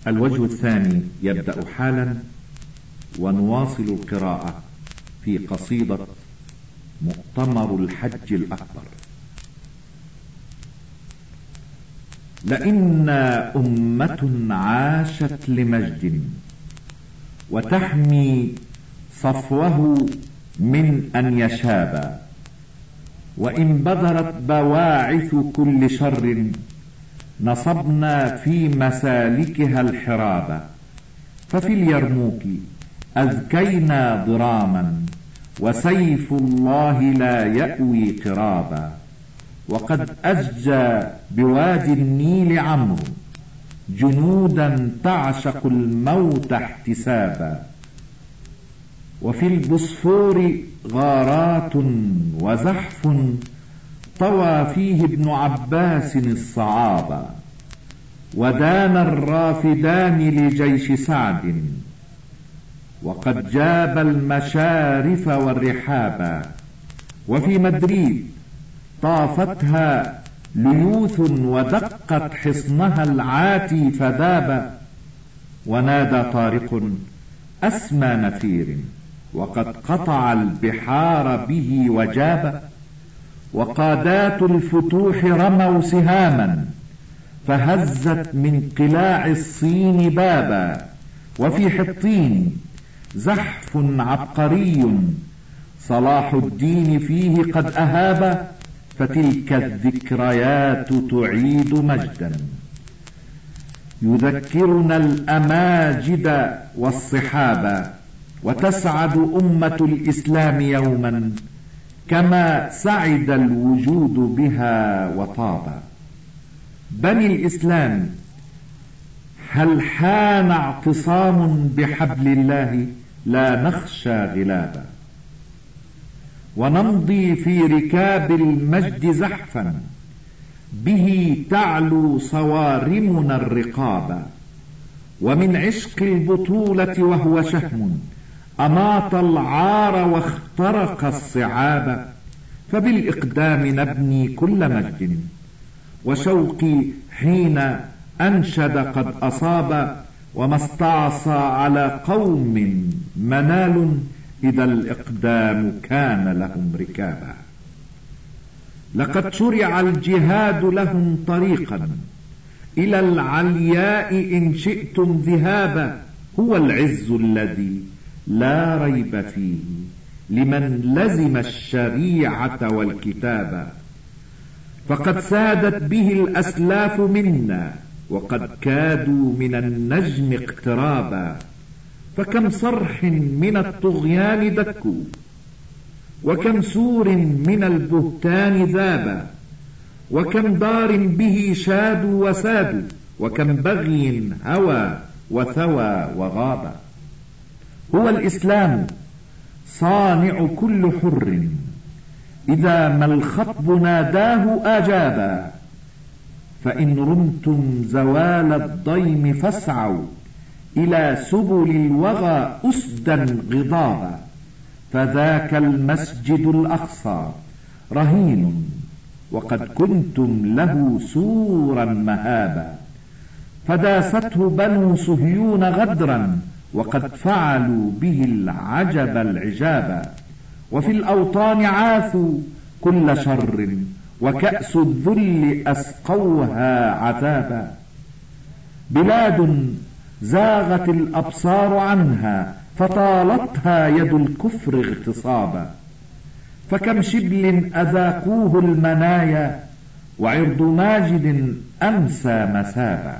الوجه الثاني يبدأ حالا، ونواصل القراءة في قصيدة مؤتمر الحج الأكبر. لئنا أمة عاشت لمجد وتحمي صفوه من أن يشاب، وإن بذرت بواعث كل شر نصبنا في مسالكها الحرابا. ففي اليرموك أذكينا ضراما وسيف الله لا يأوي قرابا، وقد أزجى بوادي النيل عمرو جنودا تعشق الموت احتسابا. وفي البوسفور غارات وزحف طوى فيه ابن عباس الصعابا، ودان الرافدان لجيش سعد وقد جاب المشارف والرحابا. وفي مدريد طافتها ليوث ودقت حصنها العاتي فذاب، ونادى طارق أسمى نفير وقد قطع البحار به وجاب. وقادات الفتوح رموا سهاما فهزت من قلاع الصين بابا. وفي حطين زحف عبقري صلاح الدين فيه قد أهاب، فتلك الذكريات تعيد مجدا يذكرنا الأماجد والصحابة، وتسعد أمة الإسلام يوما كما سعد الوجود بها وطابا. بني الإسلام هل حان اعتصام بحبل الله لا نخشى غلابا، ونمضي في ركاب المجد زحفا به تعلو صوارمنا الرقابا. ومن عشق البطولة وهو شهم أماط العار واخترق الصعاب، فبالإقدام نبني كل مجد وشوقي حين أنشد قد أصاب. وما استعصى على قوم منال إذا الإقدام كان لهم ركابا. لقد شرع الجهاد لهم طريقا إلى العلياء إن شئتم ذهابا، هو العز الذي لا ريب فيه لمن لزم الشريعة والكتابا. فقد سادت به الأسلاف منا وقد كادوا من النجم اقترابا. فكم صرح من الطغيان دكوا وكم سور من البهتان ذابا، وكم دار به شادوا وسادوا، وكم بغي هوى وثوى وغابا. هو الإسلام صانع كل حر إذا ما الخطب ناداه أجابا. فإن رمتم زوال الضيم فاسعوا إلى سبل الوغى أسدا غضابا. فذاك المسجد الأقصى رهين وقد كنتم له سورا مهابا. فداسته بنو صهيون غدرا وقد فعلوا به العجب العجابا. وفي الأوطان عاثوا كل شر وكأس الذل أسقوها عذابا. بلاد زاغت الأبصار عنها فطالتها يد الكفر اغتصابا. فكم شبل أذاقوه المنايا وعرض ماجد أمسى مسابا.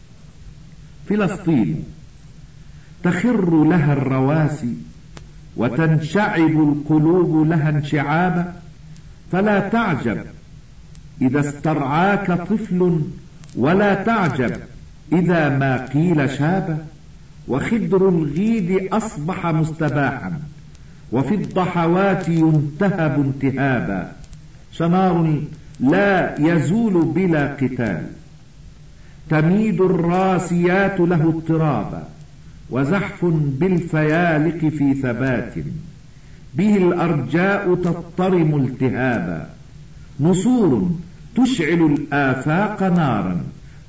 فلسطين تخر لها الرواسي وتنشعب القلوب لها انشعابا. فلا تعجب إذا استرعاك طفل ولا تعجب إذا ما قيل شابا. وخدر الغيد أصبح مستباحا وفي الضحوات ينتهب انتهابا. شنار لا يزول بلا قتال تميد الراسيات له اضطرابا. وزحف بالفيالق في ثبات به الأرجاء تضطرم التهابا. نصور تشعل الآفاق نارا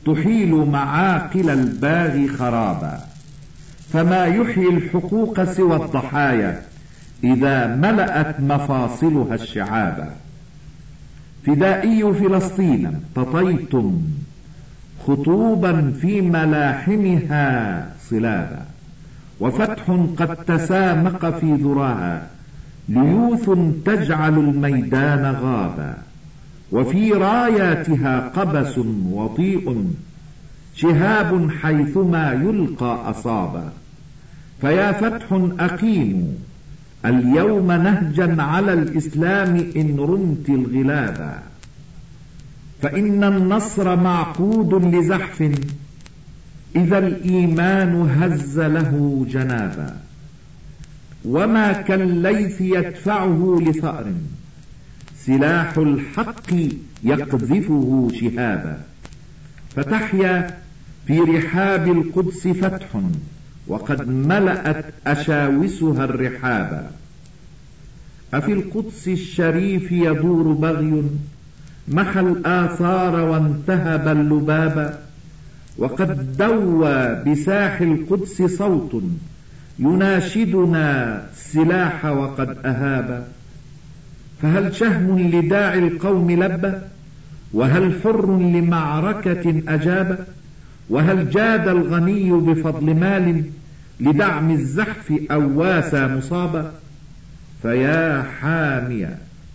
تحيل معاقل الباغي خرابا، فما يحيي الحقوق سوى الضحايا إذا ملأت مفاصلها الشعابا. فدائي فلسطين امتطيتم خطوبا في ملاحمها صلابا، وفتح قد تسامق في ذراها ليوث تجعل الميدان غابا، وفي راياتها قبس وطيء شهاب حيثما يلقى أصابا. فيا فتح أقيموا اليوم نهجا على الإسلام إن رمت الغلابا، فإن النصر معقود لزحف إذا الإيمان هز له جنابا، وما كالليث يدفعه لثأر سلاح الحق يقذفه شهابا. فتحيا في رحاب القدس فتح وقد ملأت أشاوسها الرحابا. أفي القدس الشريف يدور بغي محى الآثار وانتهب اللبابا، وقد دوى بساح القدس صوت يناشدنا السلاح وقد أهابا. فهل شهم لداعي القوم لبى، وهل حر لمعركة أجاب، وهل جاد الغني بفضل مال لدعم الزحف أو واسى مصابا. فيا حامي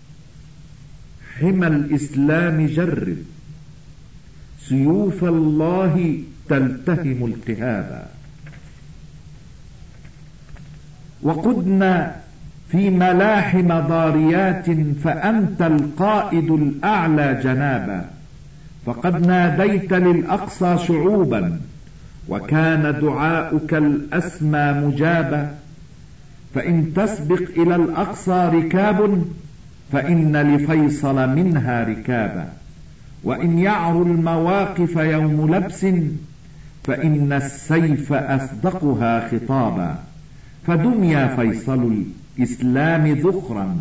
حمى الإسلام جرب سيوف الله تلتهم التهابا. وقدنا في ملاحم ضاريات فأنت القائد الأعلى جنابا، فقد ناديت للأقصى شعوبا وكان دعاؤك الأسمى مجابا. فإن تسبق إلى الأقصى ركاب فإن لفيصل منها ركابا، وإن يعر المواقف يوم لبس فإن السيف أصدقها خطابا. فدم يا فيصل الإسلام ذخرا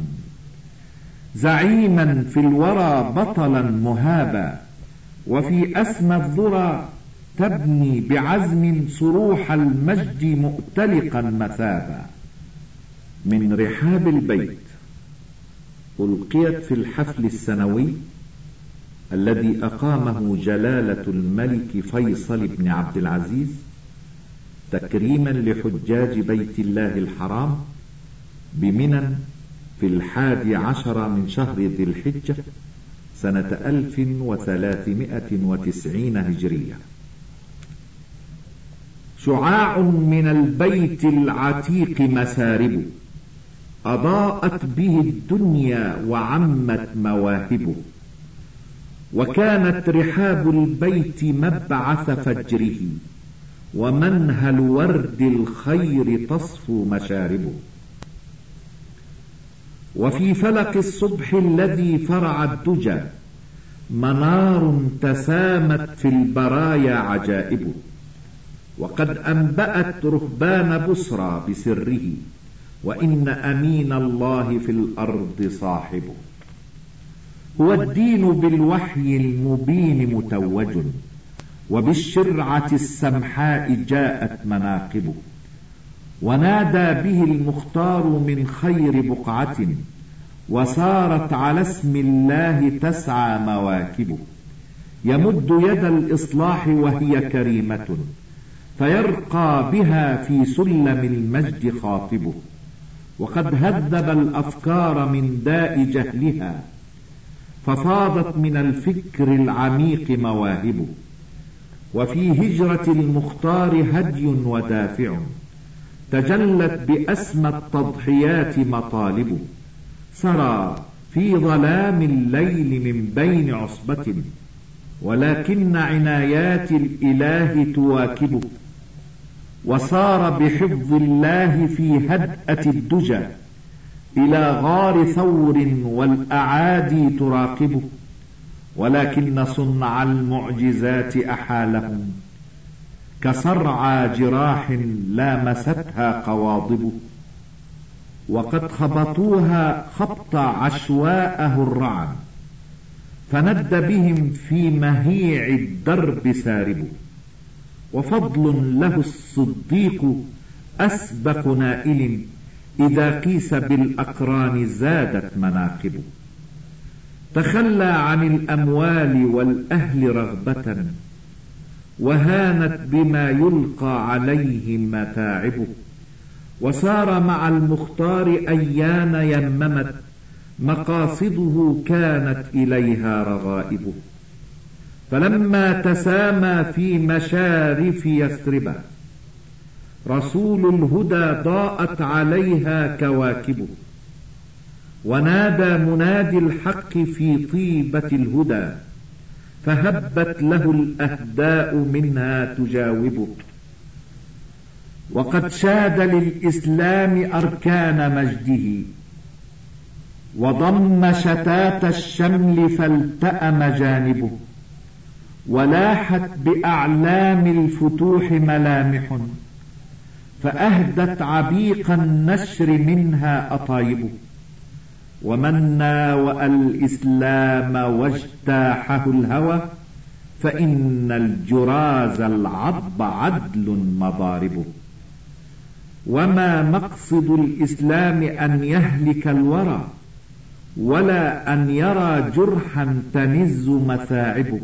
زعيما في الورى بطلا مهابا، وفي أسمى الذرى تبني بعزم صروح المجد مؤتلقا مثابا. من رحاب البيت ألقيت في الحفل السنوي الذي أقامه جلالة الملك فيصل بن عبد العزيز تكريما لحجاج بيت الله الحرام بمنى في 11 من شهر ذي الحجة سنة 1390 هجرية. شعاع من البيت العتيق مساربه أضاءت به الدنيا وعمت مواهبه، وكانت رحاب البيت مبعث فجره ومنهل ورد الخير تصفو مشاربه. وفي فلق الصبح الذي فرع الدجى منار تسامت في البرايا عجائبه، وقد أنبأت رهبان بصرى بسره وإن أمين الله في الأرض صاحبه. هو الدين بالوحي المبين متوج، وبالشرعة السمحاء جاءت مناقبه، ونادى به المختار من خير بقعة وصارت على اسم الله تسعى مواكبه. يمد يد الإصلاح وهي كريمة فيرقى بها في سلم المجد خاطبه، وقد هذب الأفكار من داء جهلها ففاضت من الفكر العميق مواهبه. وفي هجرة المختار هدي ودافع تجلت بأسمى التضحيات مطالبه، سرى في ظلام الليل من بين عصبة ولكن عنايات الإله تواكبه، وصار بحفظ الله في هدأة الدجى إلى غار ثور والأعادي تراقبه، ولكن صنع المعجزات أحالهم كصرعى جراح لامستها قواضبه، وقد خبطوها خبط عشواءه الرعن فند بهم في مهيع الدرب سارب. وفضل له الصديق أسبق نائل، إذا قيس بالأقران زادت مناقب. تخلى عن الأموال والأهل رغبة، وهانت بما يلقى عليه متاعبه. وسار مع المختار أيان يممت، مقاصده كانت إليها رغائبه. فلما تسامى في مشارف يثرب رسول الهدى ضاءت عليها كواكبه. ونادى منادي الحق في طيبة الهدى، فهبت له الأهداء منها تجاوبه. وقد شاد للإسلام أركان مجده، وضم شتات الشمل فالتأم جانبه. ولاحت بأعلام الفتوح ملامح، فأهدت عبيق النشر منها أطايبه. ومن ناوأ الإسلام واجتاحه الهوى، فإن الجراز العضب عدل مضاربه. وما مقصد الإسلام أن يهلك الورى، ولا أن يرى جرحا تنز مثاعبه.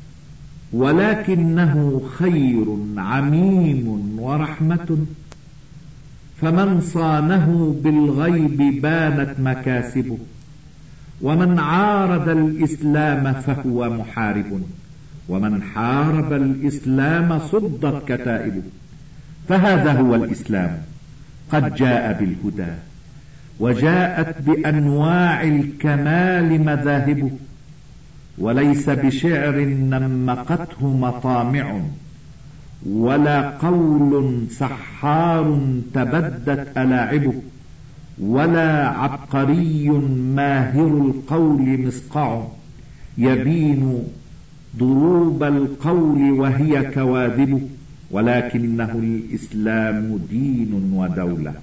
ولكنه خير عميم ورحمة، فمن صانه بالغيب بانت مكاسبه. ومن عارض الإسلام فهو محارب، ومن حارب الإسلام صدت كتائبه. فهذا هو الإسلام، قد جاء بالهدى، وجاءت بأنواع الكمال مذاهبه. وليس بشعر نمقته مطامع، ولا قول سحار تبدت ألاعبه. ولا عبقري ماهر القول مصقع، يبين ضروب القول وهي كواذبه. ولكنه الإسلام دين ودولة،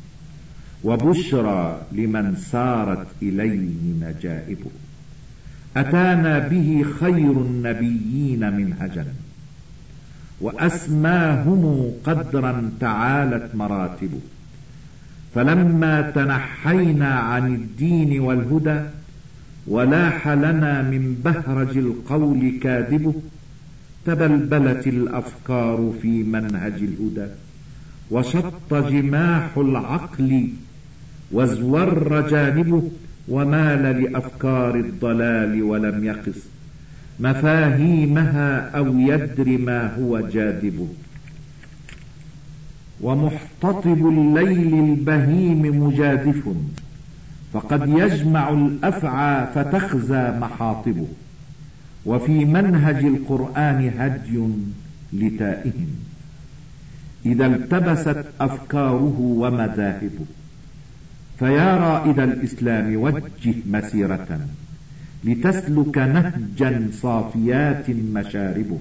وبشرى لمن سارت إليه نجائبه. أتانا به خير النبيين منهجا، وأسماهم قدرا تعالت مراتبه. فلما تنحينا عن الدين والهدى، ولاح لنا من بهرج القول كاذبه. تبلبلت الأفكار في منهج الهدى، وشط جماح العقل وازور جانبه. ومال لأفكار الضلال ولم يقص مفاهيمها أو يدر ما هو جاذبه. ومحتطب الليل البهيم مجادف، فقد يجمع الأفعى فتخزى محاطبه. وفي منهج القرآن هدي لتائهم، إذا التبست أفكاره ومذاهبه. فيا رائد الإسلام وجه مسيرة، لتسلك نهجا صافيات مشاربه.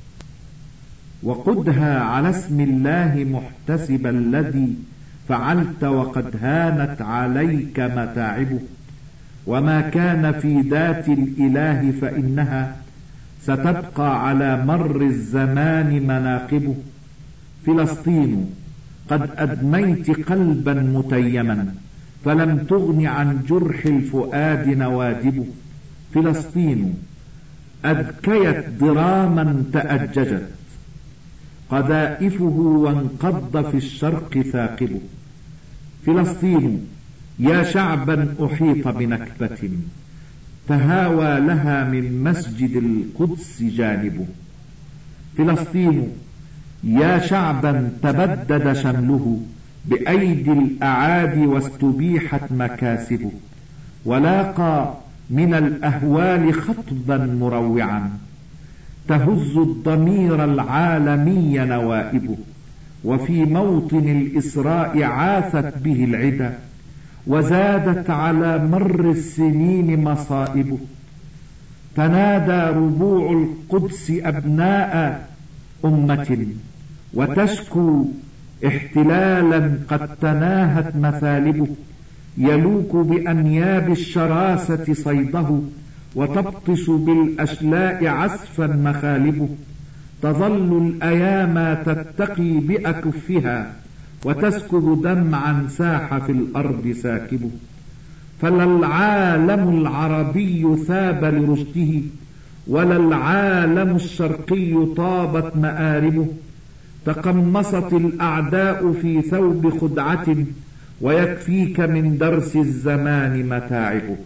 وقدها على اسم الله محتسبا الذي فعلت، وقد هانت عليك متاعبه. وما كان في ذات الإله فإنها ستبقى على مر الزمان مناقبه. فلسطين قد أدميت قلبا متيما، فلم تغن عن جرح الفؤاد نوادبه. فلسطين أذكيت ضراما تأججت قذائفه، وانقض في الشرق ثاقبه. فلسطين يا شعبا أحيط بنكبة، تهاوى لها من مسجد القدس جانبه. فلسطين يا شعبا تبدد شمله بأيدي الأعادي، واستبيحت مكاسبه. ولاقى من الأهوال خطبا مروعا، تهز الضمير العالمي نوائبه. وفي موطن الإسراء عاثت به العدا، وزادت على مر السنين مصائبه. تنادى ربوع القدس أبناء أمة، وتشكو احتلالا قد تناهت مثالبه. يلوك بأنياب الشراسة صيده، وتبطش بالأشلاء عسفا مخالبه، تظل الأيام تتقي بأكفها، وتسكب دمعا ساح في الأرض ساكبه. فلا العالم العربي ثاب لرشده، ولا العالم الشرقي طابت مآربه. تقمصت الأعداء في ثوب خدعة، ويكفيك من درس الزمان متاعبه.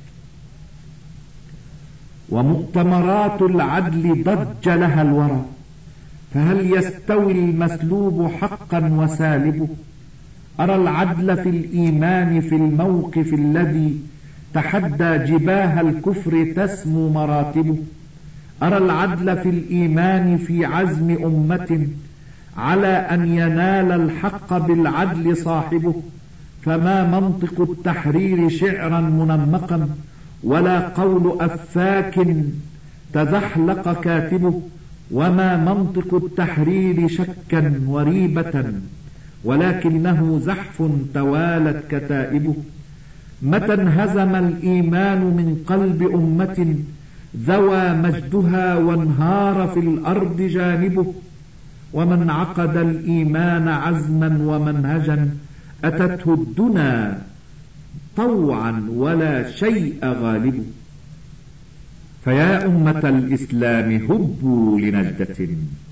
ومؤتمرات العدل ضج لها الورى، فهل يستوي المسلوب حقا وسالبه؟ أرى العدل في الإيمان في الموقف الذي تحدى جباه الكفر تسمو مراتبه. أرى العدل في الإيمان في عزم أمة على أن ينال الحق بالعدل صاحبه. فما منطق التحرير شعرا منمقا، ولا قول أفاك تزحلق كاتبه. وما منطق التحرير شكا وريبة، ولكنه زحف توالت كتائبه. متى انهزم الإيمان من قلب أمة ذوى مجدها وانهار في الأرض جانبه؟ ومن عقد الإيمان عزما ومنهجا أتته الدنا طوعا ولا شيء غالب. فيا أمة الإسلام هبوا لنجدة،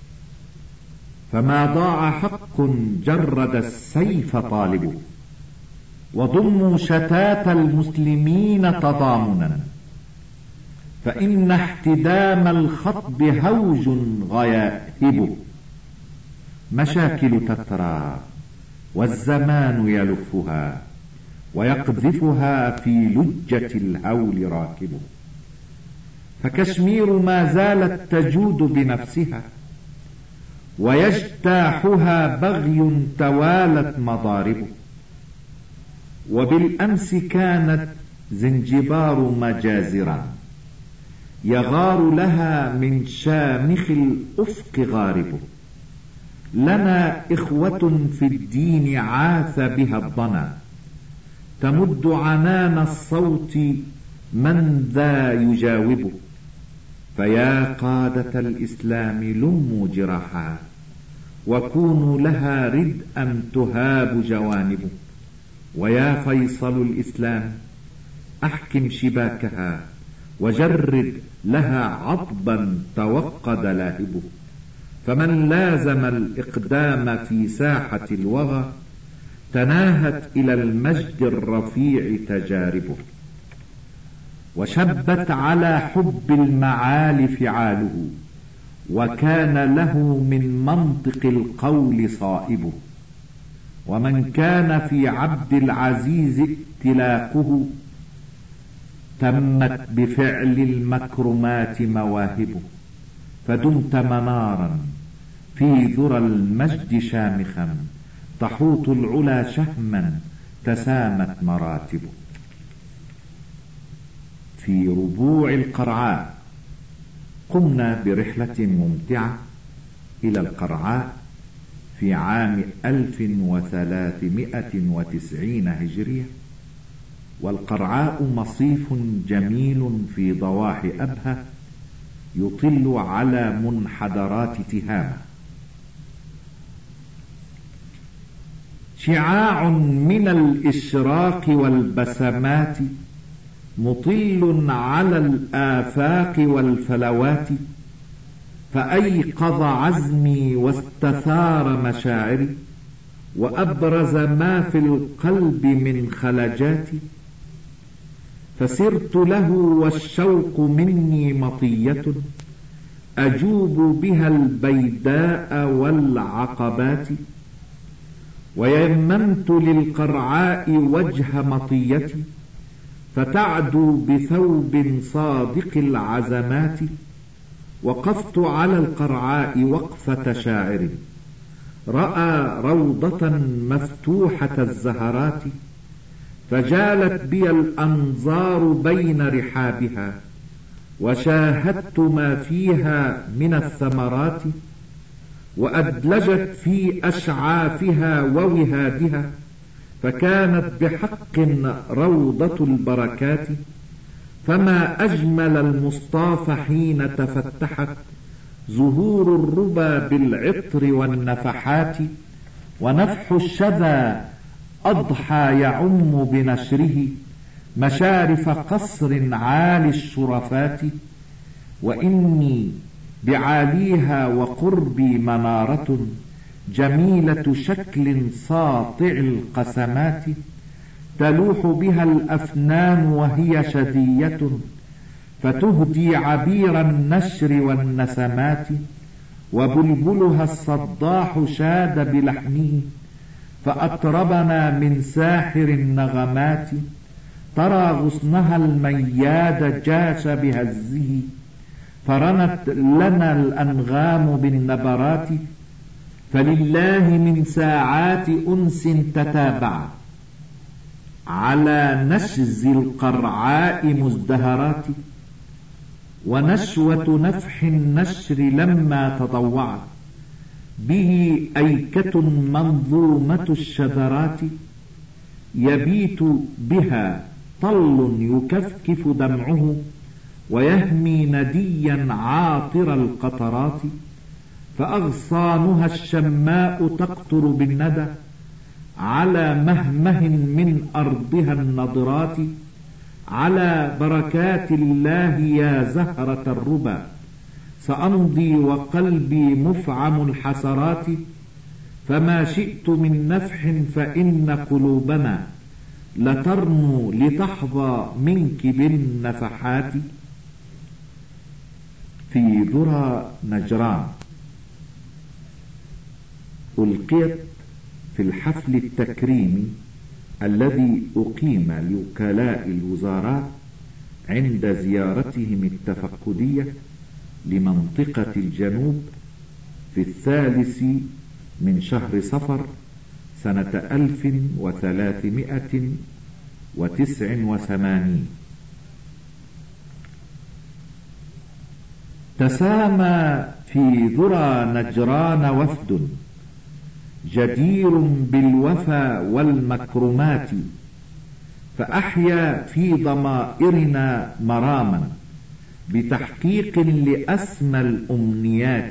فما ضاع حق جرد السيف طالبه. وضموا شتات المسلمين تضامنا، فإن احتدام الخطب هوج غيائبه. مشاكل تترى والزمان يلفها، ويقذفها في لجة الهول راكبه. فكشمير ما زالت تجود بنفسها، ويجتاحها بغي توالت مضاربه. وبالأمس كانت زنجبار مجازرا، يغار لها من شامخ الأفق غاربه. لنا إخوة في الدين عاث بها الضنا، تمد عنان الصوت من ذا يجاوبه. فيا قادة الإسلام لموا جراحها، وكونوا لها ردءا تهاب جوانبه. ويا فيصل الإسلام أحكم شباكها، وجرد لها عضبا توقد لاهبه. فمن لازم الإقدام في ساحة الوغى تناهت إلى المجد الرفيع تجاربه. وشبت على حب المعالي فعاله، وكان له من منطق القول صائبه. ومن كان في عبد العزيز ائتلاقه تمت بفعل المكرمات مواهبه. فدمت منارا في ذرى المجد شامخا، تحوط العلا شهما تسامت مراتبه. في ربوع القرعاء قمنا برحلة ممتعة إلى القرعاء في عام 1390 هجرية. والقرعاء مصيف جميل في ضواحي أبها، يطل على منحدرات تهامة. شعاع من الإشراق والبسمات مطل على الآفاق والفلوات. فأيقظ عزمي واستثار مشاعري، وأبرز ما في القلب من خلجاتي. فسرت له والشوق مني مطية، أجوب بها البيداء والعقبات. ويممت للقرعاء وجه مطيتي، فتعدو بثوب صادق العزمات. وقفت على القرعاء وقفة شاعر رأى روضة مفتوحة الزهرات. فجالت بي الأنظار بين رحابها، وشاهدت ما فيها من الثمرات. وأدلجت في أشعافها ووهادها، فكانت بحق روضة البركات. فما أجمل المصطاف حين تفتحت زهور الربا بالعطر والنفحات، ونفح الشذا أضحى يعم بنشره مشارف قصر عالي الشرفات. وإني بعاليها وقربي منارة جميلة شكل ساطع القسمات، تلوح بها الأفنان وهي شذية فتهدي عبير النشر والنسمات. وبلبلها الصداح شاد بلحنه فأطربنا من ساحر النغمات، ترى غصنها المياد جاش بهزه فرنت لنا الأنغام بالنبرات. فلله من ساعات أنس تتابعت على نشز القرعاء مزدهرات، ونشوة نفح النشر لما تطوعت به أيكة منظومة الشذرات، يبيت بها طل يكفكف دمعه ويهمي نديا عاطر القطرات، فأغصانها الشماء تقطر بالندى على مهمه من أرضها النضرات. على بركات الله يا زهرة الربا سأمضي وقلبي مفعم الحسرات، فما شئت من نفح فإن قلوبنا لترنو لتحظى منك بالنفحات. في ذرى نجران ألقيت في الحفل التكريمي الذي أقيم لوكلاء الوزارات عند زيارتهم التفقدية لمنطقة الجنوب في 3 من شهر صفر سنة 1389. تسامى في ذرى نجران وفد جدير بالوفا والمكرمات، فأحيا في ضمائرنا مراما بتحقيق لأسمى الأمنيات.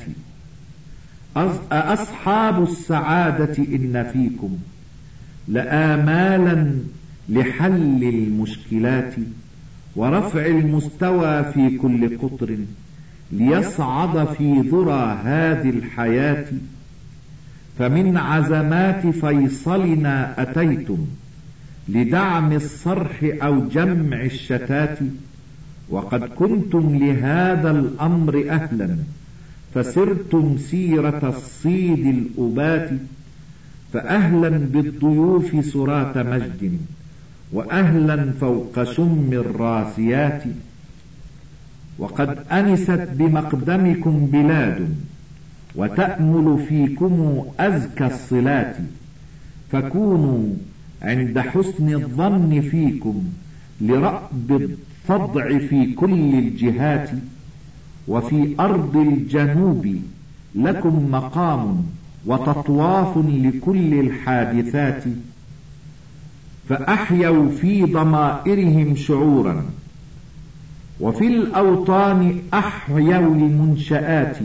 أصحاب السعادة إن فيكم لآمالا لحل المشكلات ورفع المستوى في كل قطر ليصعد في ذرى هذه الحياة. فمن عزمات فيصلنا أتيتم لدعم الصرح أو جمع الشتات، وقد كنتم لهذا الأمر أهلا فسرتم سيرة الصيد الأبات. فأهلا بالضيوف سرات مجد وأهلا فوق شم الراسيات. وقد أنست بمقدمكم بلاد وتأمل فيكم أزكى الصلات، فكونوا عند حسن الظن فيكم لرأب الصدع في كل الجهات. وفي أرض الجنوب لكم مقام وتطواف لكل الحادثات، فأحيوا في ضمائرهم شعورا. وفي الأوطان أحيوا المنشآت،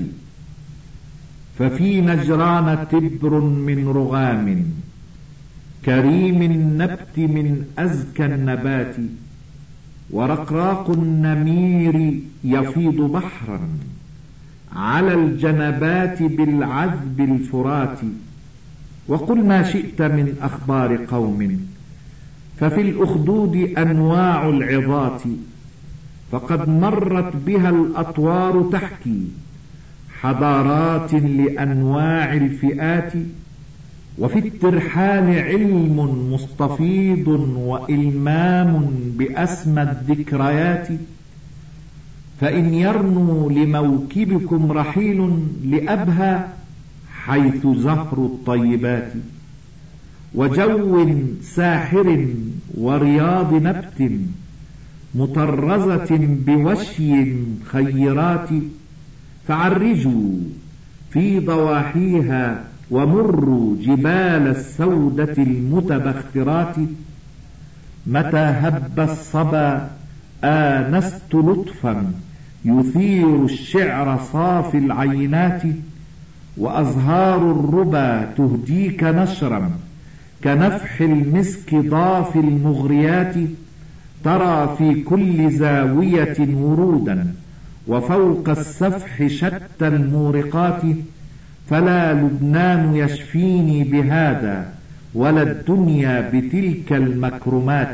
ففي نجران تبر من رغام كريم النبت من أزكى النبات، ورقراق النمير يفيض بحرا على الجنبات بالعذب الفرات. وقل ما شئت من أخبار قوم، ففي الأخدود أنواع العظات، فقد مرت بها الأطوار تحكي حضارات لأنواع الفئات. وفي الترحال علم مستفيض وإلمام بأسمى الذكريات، فإن يرنو لموكبكم رحيل لأبهى حيث زهر الطيبات، وجو ساحر ورياض نبت مطرزة بوشي خيرات، فعرجوا في ضواحيها ومروا جبال السودة المتبخترات. متى هب الصبا آنست لطفا يثير الشعر صافي العينات، وأزهار الربا تهديك نشرا كنفح المسك ضاف المغريات. ترى في كل زاوية ورودا وفوق السفح شتى المورقات. فلا لبنان يشفيني بهذا ولا الدنيا بتلك المكرمات.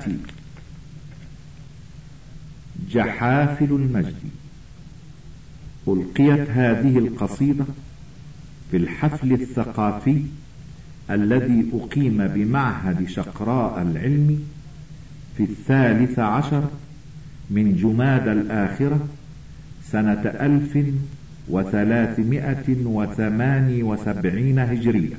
جحافل المجد. ألقيت هذه القصيدة في الحفل الثقافي الذي أقيم بمعهد شقراء العلم في 13 من جمادى الآخرة سنة 1378 هجرية.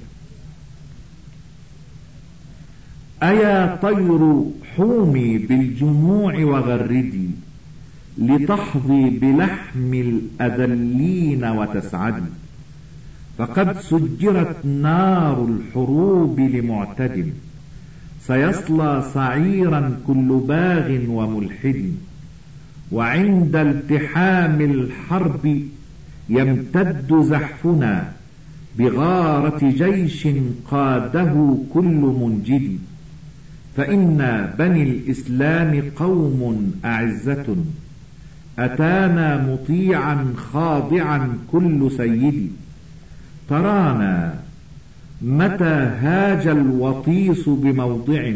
أيا طير حومي بالجموع وغردي، لتحظي بلحم الأذلين وتسعدي. فقد سجرت نار الحروب لمعتد، سيصلى سعيرا كل باغ وملحد. وعند التحام الحرب يمتد زحفنا بغارة جيش قاده كل منجد. فإن بني الإسلام قوم أعزة، أتانا مطيعا خاضعا كل سيد. ترانا متى هاج الوطيس بموضع،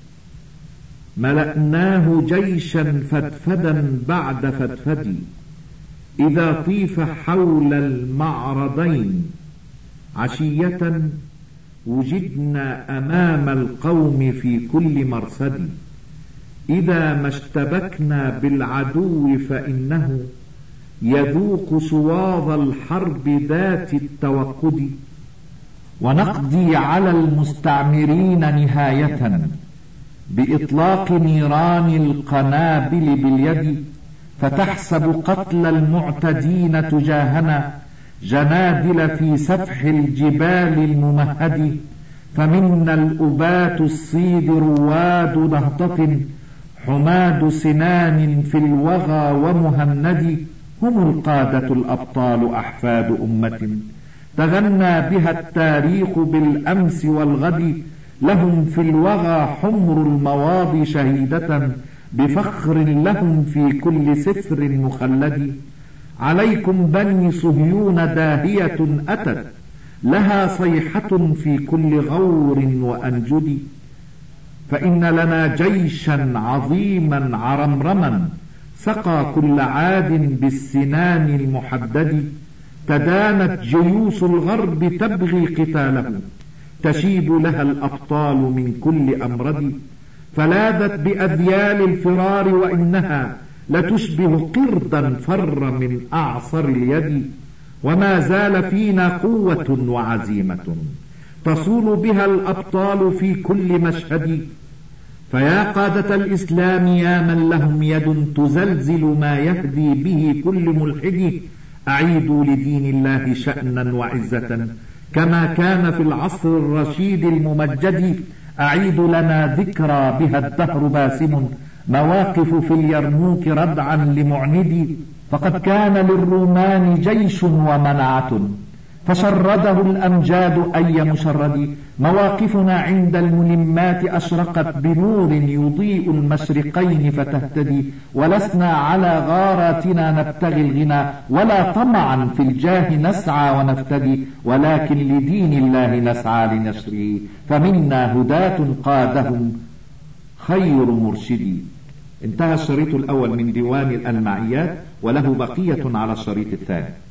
ملأناه جيشا فدفدا بعد فدفد. إذا طيف حول المعرضين عشية، وجدنا أمام القوم في كل مرصد. إذا ما اشتبكنا بالعدو فإنه يذوق صواظ الحرب ذات التوقد. ونقضي على المستعمرين نهاية بإطلاق نيران القنابل باليد. فتحسب قتل المعتدين تجاهنا جنادل في سفح الجبال الممهد. فمنا الأبات الصيد رواد نهضة، حماد سنان في الوغى ومهند. هم القادة الأبطال أحفاد أمة، تغنى بها التاريخ بالأمس والغد. لهم في الوغى حمر المواضي شهيدة، بفخر لهم في كل سفر مخلد. عليكم بني صهيون داهية أتت، لها صيحة في كل غور وأنجد. فإن لنا جيشا عظيما عرمرما، سقى كل عاد بالسنان المحدد. تدانت جيوش الغرب تبغي قتاله، تشيب لها الأبطال من كل أمرد. فلاذت بأذيال الفرار، وإنها لتشبه قردا فر من أعصر اليد. وما زال فينا قوة وعزيمة، تصول بها الأبطال في كل مشهد. فيا قادة الإسلام يا من لهم يد تزلزل ما يهدي به كل ملحد، أعيدوا لدين الله شأنا وعزة كما كان في العصر الرشيد الممجد. أعيدوا لنا ذكرى بها الدهر باسم، مواقف في اليرموك ردعا لمعند. فقد كان للرومان جيش ومنعة، فشرده الأمجاد أي مشرد. مواقفنا عند الملمات أشرقت بنور يضيء المشرقين فتهتدي. ولسنا على غاراتنا نبتغي الغنى، ولا طمعا في الجاه نسعى ونفتدي، ولكن لدين الله نسعى لنشره. فمنا هداة قادهم خير مرشدي. انتهى الشريط الأول من ديوان الألمعيات، وله بقية على الشريط الثاني.